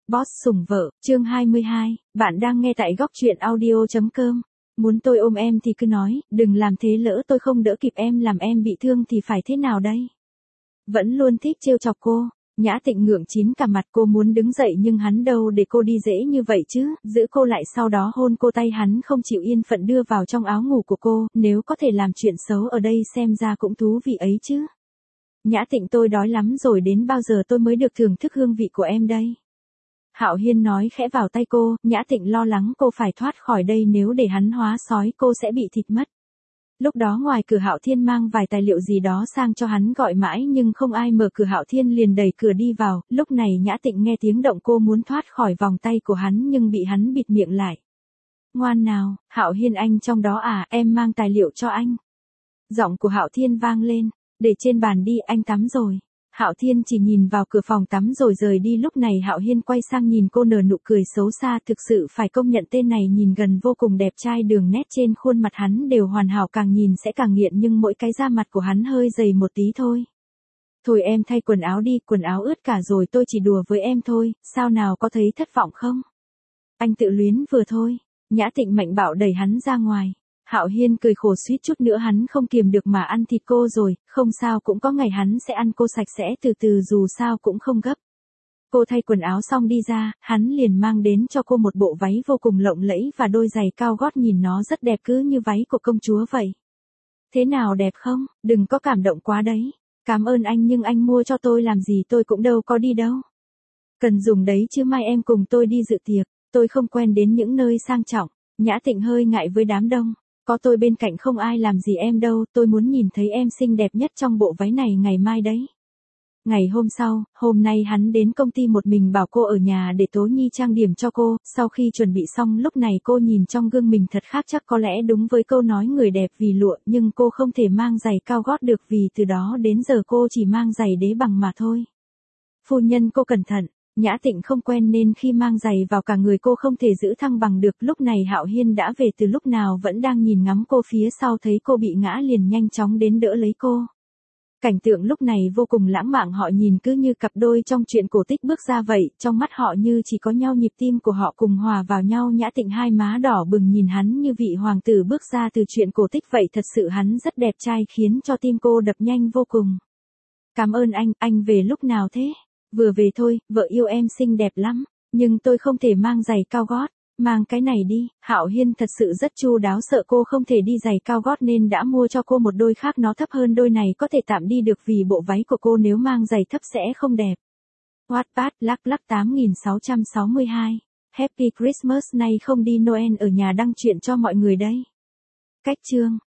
Boss sủng vợ, chương 22, bạn đang nghe tại góc truyện audio.com. Muốn tôi ôm em thì cứ nói, đừng làm thế lỡ tôi không đỡ kịp em làm em bị thương thì phải thế nào đây? Vẫn luôn thích trêu chọc cô. Nhã Tịnh ngượng chín cả mặt, cô muốn đứng dậy nhưng hắn đâu để cô đi dễ như vậy chứ, giữ cô lại sau đó hôn cô, tay hắn không chịu yên phận đưa vào trong áo ngủ của cô, nếu có thể làm chuyện xấu ở đây xem ra cũng thú vị ấy chứ. Nhã Tịnh, tôi đói lắm rồi, đến bao giờ tôi mới được thưởng thức hương vị của em đây? Hạo Hiên nói khẽ vào tay cô. Nhã Tịnh lo lắng cô phải thoát khỏi đây, nếu để hắn hóa sói cô sẽ bị thịt mất. Lúc đó ngoài cửa Hạo Thiên mang vài tài liệu gì đó sang cho hắn, gọi mãi nhưng không ai mở cửa, Hạo Thiên liền đẩy cửa đi vào. Lúc này Nhã Tịnh nghe tiếng động, cô muốn thoát khỏi vòng tay của hắn nhưng bị hắn bịt miệng lại. Ngoan nào, Hạo Hiên, anh trong đó à, em mang tài liệu cho anh. Giọng của Hạo Thiên vang lên. Để trên bàn đi, anh tắm rồi. Hạo Thiên chỉ nhìn vào cửa phòng tắm rồi rời đi. Lúc này Hạo Hiên quay sang nhìn cô nở nụ cười xấu xa, thực sự phải công nhận tên này nhìn gần vô cùng đẹp trai, đường nét trên khuôn mặt hắn đều hoàn hảo, càng nhìn sẽ càng nghiện, nhưng mỗi cái da mặt của hắn hơi dày một tí thôi. Thôi em thay quần áo đi, quần áo ướt cả rồi, tôi chỉ đùa với em thôi, sao nào, có thấy thất vọng không? Anh tự luyến vừa thôi. Nhã Tịnh mạnh bạo đẩy hắn ra ngoài. Hạo Hiên cười khổ, suýt chút nữa hắn không kiềm được mà ăn thịt cô rồi, không sao, cũng có ngày hắn sẽ ăn cô sạch sẽ từ từ, dù sao cũng không gấp. Cô thay quần áo xong đi ra, hắn liền mang đến cho cô một bộ váy vô cùng lộng lẫy và đôi giày cao gót, nhìn nó rất đẹp, cứ như váy của công chúa vậy. Thế nào, đẹp không? Đừng có cảm động quá đấy. Cảm ơn anh, nhưng anh mua cho tôi làm gì, tôi cũng đâu có đi đâu. Cần dùng đấy chứ, mai em cùng tôi đi dự tiệc, tôi không quen đến những nơi sang trọng. Nhã Tịnh hơi ngại với đám đông. Có tôi bên cạnh không ai làm gì em đâu, tôi muốn nhìn thấy em xinh đẹp nhất trong bộ váy này ngày mai đấy. Ngày hôm sau, hôm nay hắn đến công ty một mình, bảo cô ở nhà để Tố Nhi trang điểm cho cô. Sau khi chuẩn bị xong, lúc này cô nhìn trong gương mình thật khác, chắc có lẽ đúng với câu nói người đẹp vì lụa, nhưng cô không thể mang giày cao gót được vì từ đó đến giờ cô chỉ mang giày đế bằng mà thôi. Phu nhân, cô cẩn thận. Nhã Tịnh không quen nên khi mang giày vào cả người cô không thể giữ thăng bằng được. Lúc này Hạo Hiên đã về từ lúc nào, vẫn đang nhìn ngắm cô phía sau, thấy cô bị ngã liền nhanh chóng đến đỡ lấy cô. Cảnh tượng lúc này vô cùng lãng mạn, họ nhìn cứ như cặp đôi trong truyện cổ tích bước ra vậy, trong mắt họ như chỉ có nhau, nhịp tim của họ cùng hòa vào nhau. Nhã Tịnh hai má đỏ bừng nhìn hắn như vị hoàng tử bước ra từ truyện cổ tích vậy, thật sự hắn rất đẹp trai khiến cho tim cô đập nhanh vô cùng. Cảm ơn anh về lúc nào thế? Vừa về thôi, vợ yêu em xinh đẹp lắm, nhưng tôi không thể mang giày cao gót, mang cái này đi. Hạo Hiên thật sự rất chu đáo, sợ cô không thể đi giày cao gót nên đã mua cho cô một đôi khác, nó thấp hơn, đôi này có thể tạm đi được vì bộ váy của cô nếu mang giày thấp sẽ không đẹp. Wattpad lắc lắc 8662. Happy Christmas, nay không đi Noel, ở nhà đăng truyện cho mọi người đây. Cách chương